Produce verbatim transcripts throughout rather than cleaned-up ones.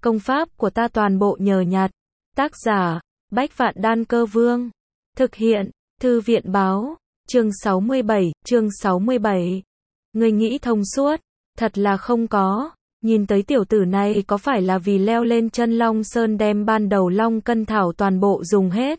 Công pháp của ta toàn bộ nhờ nhặt. Tác giả, Bách Vạn Đan Cơ Vương. Thực hiện, Thư viện Báo. Chương sáu mươi bảy, chương sáu mươi bảy. Ngươi nghĩ thông suốt, thật là không có. Nhìn tới tiểu tử này có phải là vì leo lên chân Long Sơn đem ban đầu Long Cân Thảo toàn bộ dùng hết.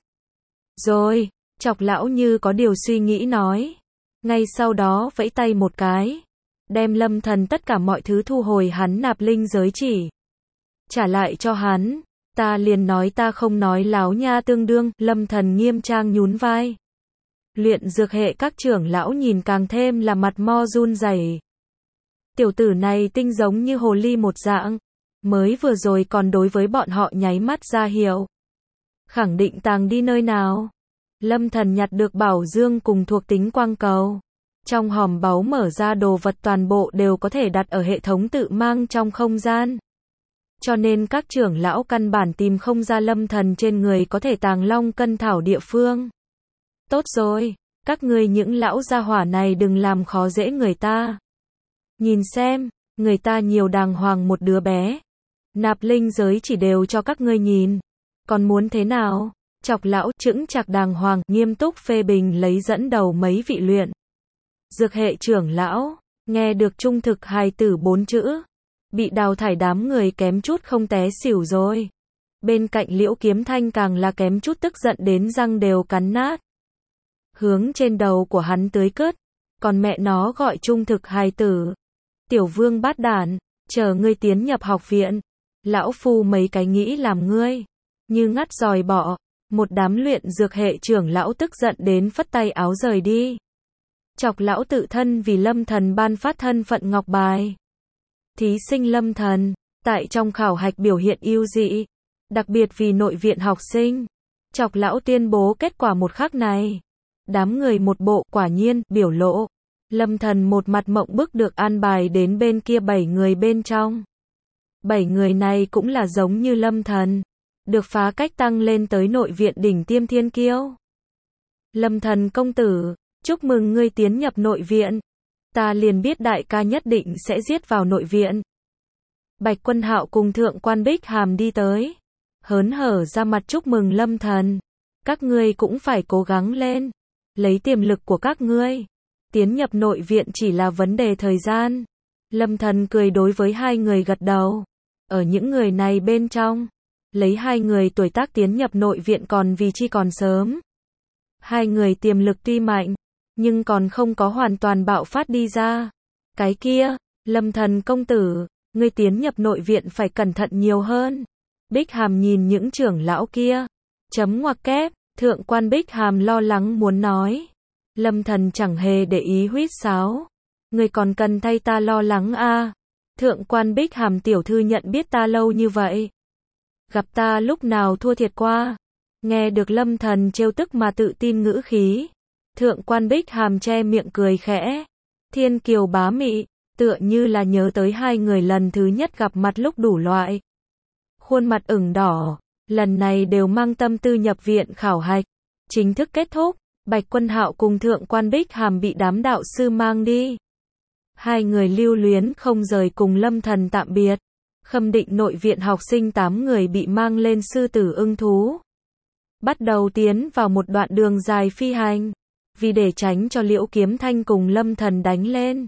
Rồi, Chọc lão như có điều suy nghĩ nói. Ngay sau đó vẫy tay một cái. Đem Lâm Thần tất cả mọi thứ thu hồi hắn nạp linh giới chỉ. Trả lại cho hắn. Ta liền nói ta không nói láo nha tương đương. Lâm Thần nghiêm trang nhún vai. Luyện dược hệ các trưởng lão nhìn càng thêm là mặt mo run rẩy. Tiểu tử này tinh giống như hồ ly một dạng. Mới vừa rồi còn đối với bọn họ nháy mắt ra hiệu. Khẳng định tàng đi nơi nào. Lâm Thần nhặt được bảo dương cùng thuộc tính quang cầu. Trong hòm báu mở ra đồ vật toàn bộ đều có thể đặt ở hệ thống tự mang trong không gian. Cho nên các trưởng lão căn bản tìm không ra Lâm Thần trên người có thể tàng Long Cân Thảo địa phương. Tốt rồi, các ngươi những lão gia hỏa này đừng làm khó dễ người ta. Nhìn xem, người ta nhiều đàng hoàng một đứa bé. Nạp linh giới chỉ đều cho các ngươi nhìn. Còn muốn thế nào? Chọc lão chững chạc đàng hoàng, nghiêm túc phê bình lấy dẫn đầu mấy vị luyện. Dược hệ trưởng lão, nghe được trung thực hài tử bốn chữ. Bị đào thải đám người kém chút không té xỉu rồi. Bên cạnh Liễu Kiếm Thanh càng là kém chút tức giận đến răng đều cắn nát. Hướng trên đầu của hắn tưới cướt. Còn mẹ nó gọi trung thực hài tử. Tiểu vương bát đản, chờ ngươi tiến nhập học viện. Lão phu mấy cái nghĩ làm ngươi. Như ngắt dòi bọ. Một đám luyện dược hệ trưởng lão tức giận đến phất tay áo rời đi. Chọc lão tự thân vì Lâm Thần ban phát thân phận ngọc bài. Thí sinh Lâm Thần, tại trong khảo hạch biểu hiện ưu dị. Đặc biệt vì nội viện học sinh. Chọc lão tuyên bố kết quả một khắc này. Đám người một bộ quả nhiên biểu lộ. Lâm Thần một mặt mộng bức được an bài đến bên kia bảy người bên trong. Bảy người này cũng là giống như Lâm Thần. Được phá cách tăng lên tới nội viện đỉnh tiêm thiên kiêu. Lâm Thần công tử, chúc mừng ngươi tiến nhập nội viện. Ta liền biết đại ca nhất định sẽ giết vào nội viện. Bạch Quân Hạo cùng Thượng Quan Bích Hàm đi tới. Hớn hở ra mặt chúc mừng Lâm Thần. Các ngươi cũng phải cố gắng lên. Lấy tiềm lực của các ngươi. Tiến nhập nội viện chỉ là vấn đề thời gian. Lâm Thần cười đối với hai người gật đầu. Ở những người này bên trong. Lấy hai người tuổi tác tiến nhập nội viện còn vì chi còn sớm. Hai người tiềm lực tuy mạnh. Nhưng còn không có hoàn toàn bạo phát đi ra. Cái kia, Lâm Thần công tử, ngươi tiến nhập nội viện phải cẩn thận nhiều hơn. Bích Hàm nhìn những trưởng lão kia. Chấm ngoặc kép, Thượng Quan Bích Hàm lo lắng muốn nói. Lâm Thần chẳng hề để ý huýt sáo. Ngươi còn cần thay ta lo lắng a? À? Thượng Quan Bích Hàm tiểu thư nhận biết ta lâu như vậy. Gặp ta lúc nào thua thiệt qua. Nghe được Lâm Thần trêu tức mà tự tin ngữ khí. Thượng Quan Bích Hàm che miệng cười khẽ. Thiên kiều bá mị, tựa như là nhớ tới hai người lần thứ nhất gặp mặt lúc đủ loại. Khuôn mặt ửng đỏ, lần này đều mang tâm tư nhập viện khảo hạch. Chính thức kết thúc, Bạch Quân Hạo cùng Thượng Quan Bích Hàm bị đám đạo sư mang đi. Hai người lưu luyến không rời cùng Lâm Thần tạm biệt. Khâm Định nội viện học sinh tám người bị mang lên sư tử ưng thú. Bắt đầu tiến vào một đoạn đường dài phi hành. Vì để tránh cho Liễu Kiếm Thanh cùng Lâm Thần đánh lên.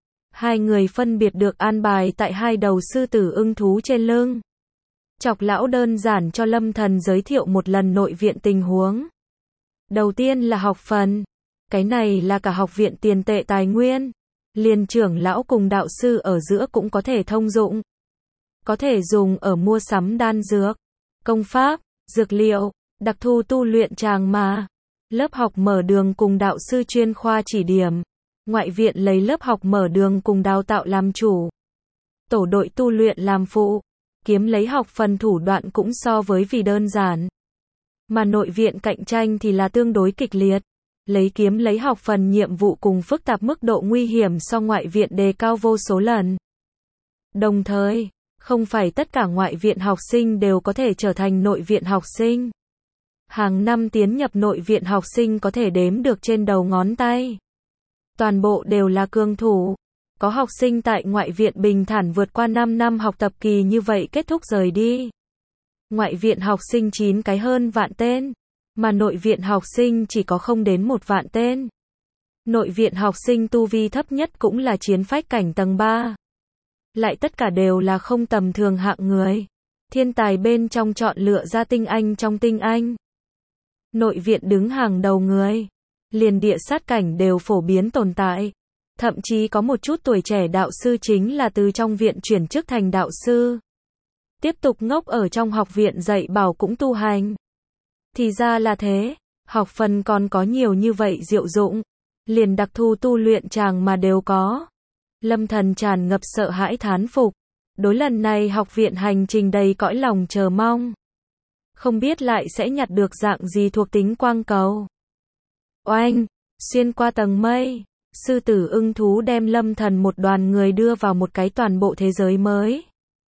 Hai người phân biệt được an bài tại hai đầu sư tử ưng thú trên lưng. Chọc lão đơn giản cho Lâm Thần giới thiệu một lần nội viện tình huống. Đầu tiên là học phần. Cái này là cả học viện tiền tệ tài nguyên. Liền trưởng lão cùng đạo sư ở giữa cũng có thể thông dụng. Có thể dùng ở mua sắm đan dược, công pháp, dược liệu, đặc thù tu luyện tràng mà. Lớp học mở đường cùng đạo sư chuyên khoa chỉ điểm. Ngoại viện lấy lớp học mở đường cùng đào tạo làm chủ. Tổ đội tu luyện làm phụ. Kiếm lấy học phần thủ đoạn cũng so với vì đơn giản. Mà nội viện cạnh tranh thì là tương đối kịch liệt. Lấy kiếm lấy học phần nhiệm vụ cùng phức tạp mức độ nguy hiểm so ngoại viện đề cao vô số lần. Đồng thời, không phải tất cả ngoại viện học sinh đều có thể trở thành nội viện học sinh. Hàng năm tiến nhập nội viện học sinh có thể đếm được trên đầu ngón tay. Toàn bộ đều là cường thủ. Có học sinh tại ngoại viện bình thản vượt qua năm năm học tập kỳ như vậy kết thúc rời đi. Ngoại viện học sinh chín cái hơn vạn tên, mà nội viện học sinh chỉ có không đến một vạn tên. Nội viện học sinh tu vi thấp nhất cũng là chiến phách cảnh tầng ba. Lại tất cả đều là không tầm thường hạng người. Thiên tài bên trong chọn lựa ra tinh anh trong tinh anh. Nội viện đứng hàng đầu người. Liền địa sát cảnh đều phổ biến tồn tại. Thậm chí có một chút tuổi trẻ đạo sư chính là từ trong viện chuyển chức thành đạo sư. Tiếp tục ngốc ở trong học viện dạy bảo cũng tu hành. Thì ra là thế, học phần còn có nhiều như vậy diệu dụng. Liền đặc thù tu luyện chàng mà đều có. Lâm Thần tràn ngập sợ hãi thán phục. Đối lần này học viện hành trình đầy cõi lòng chờ mong. Không biết lại sẽ nhặt được dạng gì thuộc tính quang cầu. Oanh, xuyên qua tầng mây, sư tử ưng thú đem Lâm Thần một đoàn người đưa vào một cái toàn bộ thế giới mới.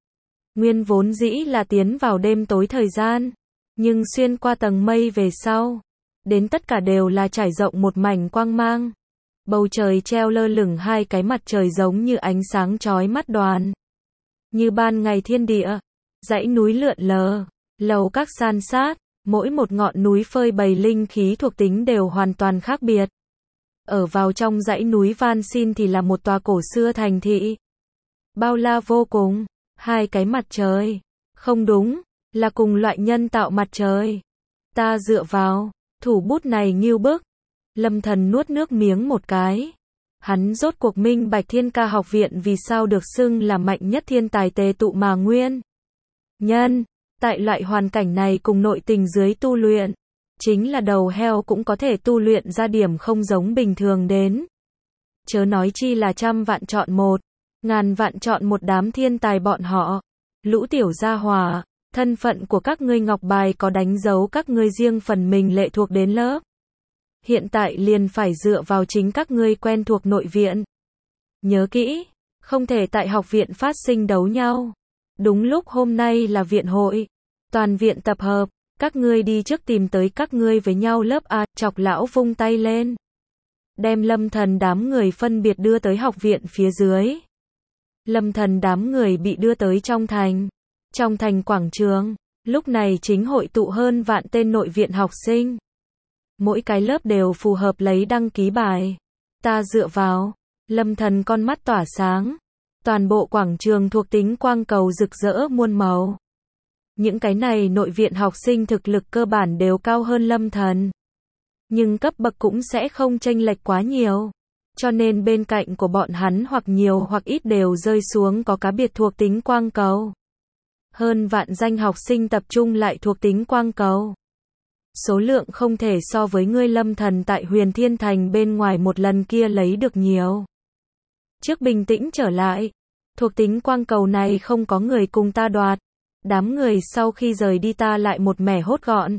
Nguyên vốn dĩ là tiến vào đêm tối thời gian, nhưng xuyên qua tầng mây về sau, đến tất cả đều là trải rộng một mảnh quang mang. Bầu trời treo lơ lửng hai cái mặt trời giống như ánh sáng chói mắt đoàn. Như ban ngày thiên địa, dãy núi lượn lờ, lầu các san sát, mỗi một ngọn núi phơi bày linh khí thuộc tính đều hoàn toàn khác biệt. Ở vào trong dãy núi van xin thì là một tòa cổ xưa thành thị. Bao la vô cùng, hai cái mặt trời. Không đúng, là cùng loại nhân tạo mặt trời. Ta dựa vào, thủ bút này nghiêu bức. Lâm Thần nuốt nước miếng một cái. Hắn rốt cuộc minh bạch Thiên Ca học viện vì sao được xưng là mạnh nhất thiên tài tề tụ mà nguyên. Nhân, tại loại hoàn cảnh này cùng nội tình dưới tu luyện, chính là đầu heo cũng có thể tu luyện ra điểm không giống bình thường đến. Chớ nói chi là trăm vạn chọn một, ngàn vạn chọn một đám thiên tài bọn họ. Lũ tiểu gia hỏa, thân phận của các ngươi ngọc bài có đánh dấu các ngươi riêng phần mình lệ thuộc đến lớp. Hiện tại liền phải dựa vào chính các ngươi quen thuộc nội viện. Nhớ kỹ, không thể tại học viện phát sinh đấu nhau. Đúng lúc hôm nay là viện hội, toàn viện tập hợp, các ngươi đi trước tìm tới các ngươi với nhau lớp A, chọc lão vung tay lên. Đem Lâm Thần đám người phân biệt đưa tới học viện phía dưới. Lâm Thần đám người bị đưa tới trong thành. Trong thành quảng trường, lúc này chính hội tụ hơn vạn tên nội viện học sinh. Mỗi cái lớp đều phù hợp lấy đăng ký bài. Ta dựa vào, Lâm Thần con mắt tỏa sáng. Toàn bộ quảng trường thuộc tính quang cầu rực rỡ muôn màu. Những cái này nội viện học sinh thực lực cơ bản đều cao hơn Lâm Thần. Nhưng cấp bậc cũng sẽ không chênh lệch quá nhiều. Cho nên bên cạnh của bọn hắn hoặc nhiều hoặc ít đều rơi xuống có cá biệt thuộc tính quang cầu. Hơn vạn danh học sinh tập trung lại thuộc tính quang cầu. Số lượng không thể so với ngươi Lâm Thần tại Huyền Thiên Thành bên ngoài một lần kia lấy được nhiều. Trước bình tĩnh trở lại, thuộc tính quang cầu này không có người cùng ta đoạt. Đám người sau khi rời đi ta lại một mẻ hốt gọn.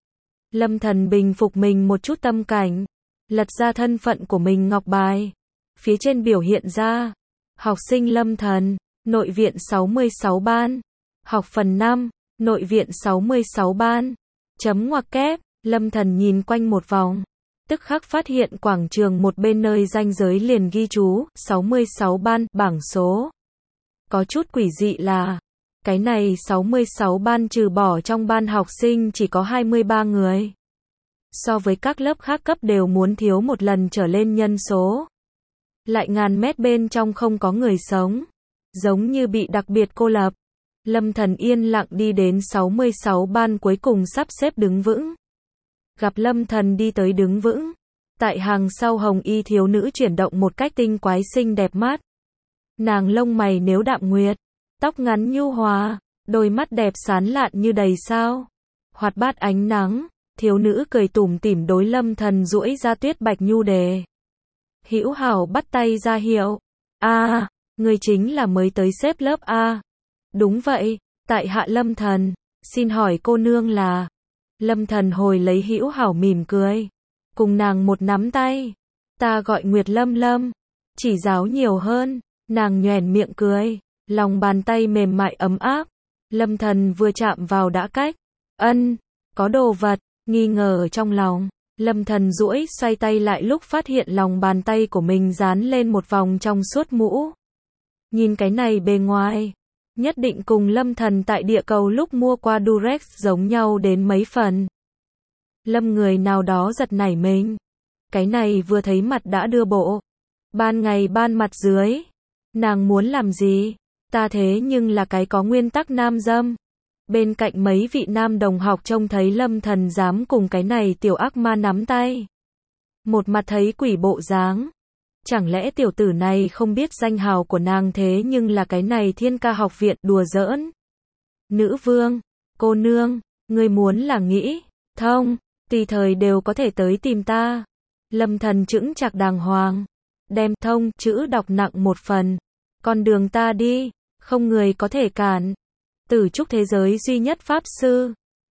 Lâm Thần bình phục mình một chút tâm cảnh, lật ra thân phận của mình ngọc bài. Phía trên biểu hiện ra, học sinh Lâm Thần, nội viện sáu mươi sáu ban, học phần năm, nội viện sáu mươi sáu ban. Chấm ngoặc kép, Lâm Thần nhìn quanh một vòng, tức khắc phát hiện quảng trường một bên nơi ranh giới liền ghi chú, sáu mươi sáu ban, bảng số. Có chút quỷ dị là, cái này sáu mươi sáu ban trừ bỏ trong ban học sinh chỉ có hai mươi ba người. So với các lớp khác cấp đều muốn thiếu một lần trở lên nhân số. Lại ngàn mét bên trong không có người sống. Giống như bị đặc biệt cô lập. Lâm Thần yên lặng đi đến sáu mươi sáu ban cuối cùng sắp xếp đứng vững. Gặp Lâm Thần đi tới đứng vững. Tại hàng sau hồng y thiếu nữ chuyển động một cách tinh quái xinh đẹp mắt. Nàng lông mày nếu đạm nguyệt. Tóc ngắn nhu hòa. Đôi mắt đẹp sán lạn như đầy sao. Hoạt bát ánh nắng. Thiếu nữ cười tủm tỉm đối Lâm Thần duỗi ra tuyết bạch nhu đề. Hữu hảo bắt tay ra hiệu. A, à, người chính là mới tới xếp lớp A. Đúng vậy, tại hạ Lâm Thần, xin hỏi cô nương là. Lâm Thần hồi lấy hữu hảo mỉm cười. Cùng nàng một nắm tay. Ta gọi Nguyệt Lâm Lâm. Chỉ giáo nhiều hơn. Nàng nhoẻn miệng cười. Lòng bàn tay mềm mại ấm áp. Lâm Thần vừa chạm vào đã cách. Ân, có đồ vật. Nghi ngờ ở trong lòng. Lâm Thần duỗi xoay tay lại lúc phát hiện lòng bàn tay của mình dán lên một vòng trong suốt mũ. Nhìn cái này bề ngoài, nhất định cùng Lâm Thần tại địa cầu lúc mua qua Durex giống nhau đến mấy phần. Lâm người nào đó giật nảy mình. Cái này vừa thấy mặt đã đưa bộ. Ban ngày ban mặt dưới. Nàng muốn làm gì? Ta thế nhưng là cái có nguyên tắc nam dâm. Bên cạnh mấy vị nam đồng học trông thấy Lâm Thần dám cùng cái này tiểu ác ma nắm tay. Một mặt thấy quỷ bộ dáng. Chẳng lẽ tiểu tử này không biết danh hào của nàng thế nhưng là cái này Thiên Ca học viện đùa giỡn. Nữ vương, cô nương, ngươi muốn là nghĩ, thông, tùy thời đều có thể tới tìm ta. Lâm Thần chững chạc đàng hoàng, đem thông chữ đọc nặng một phần. Con đường ta đi, không người có thể cản. Tử trúc thế giới duy nhất pháp sư.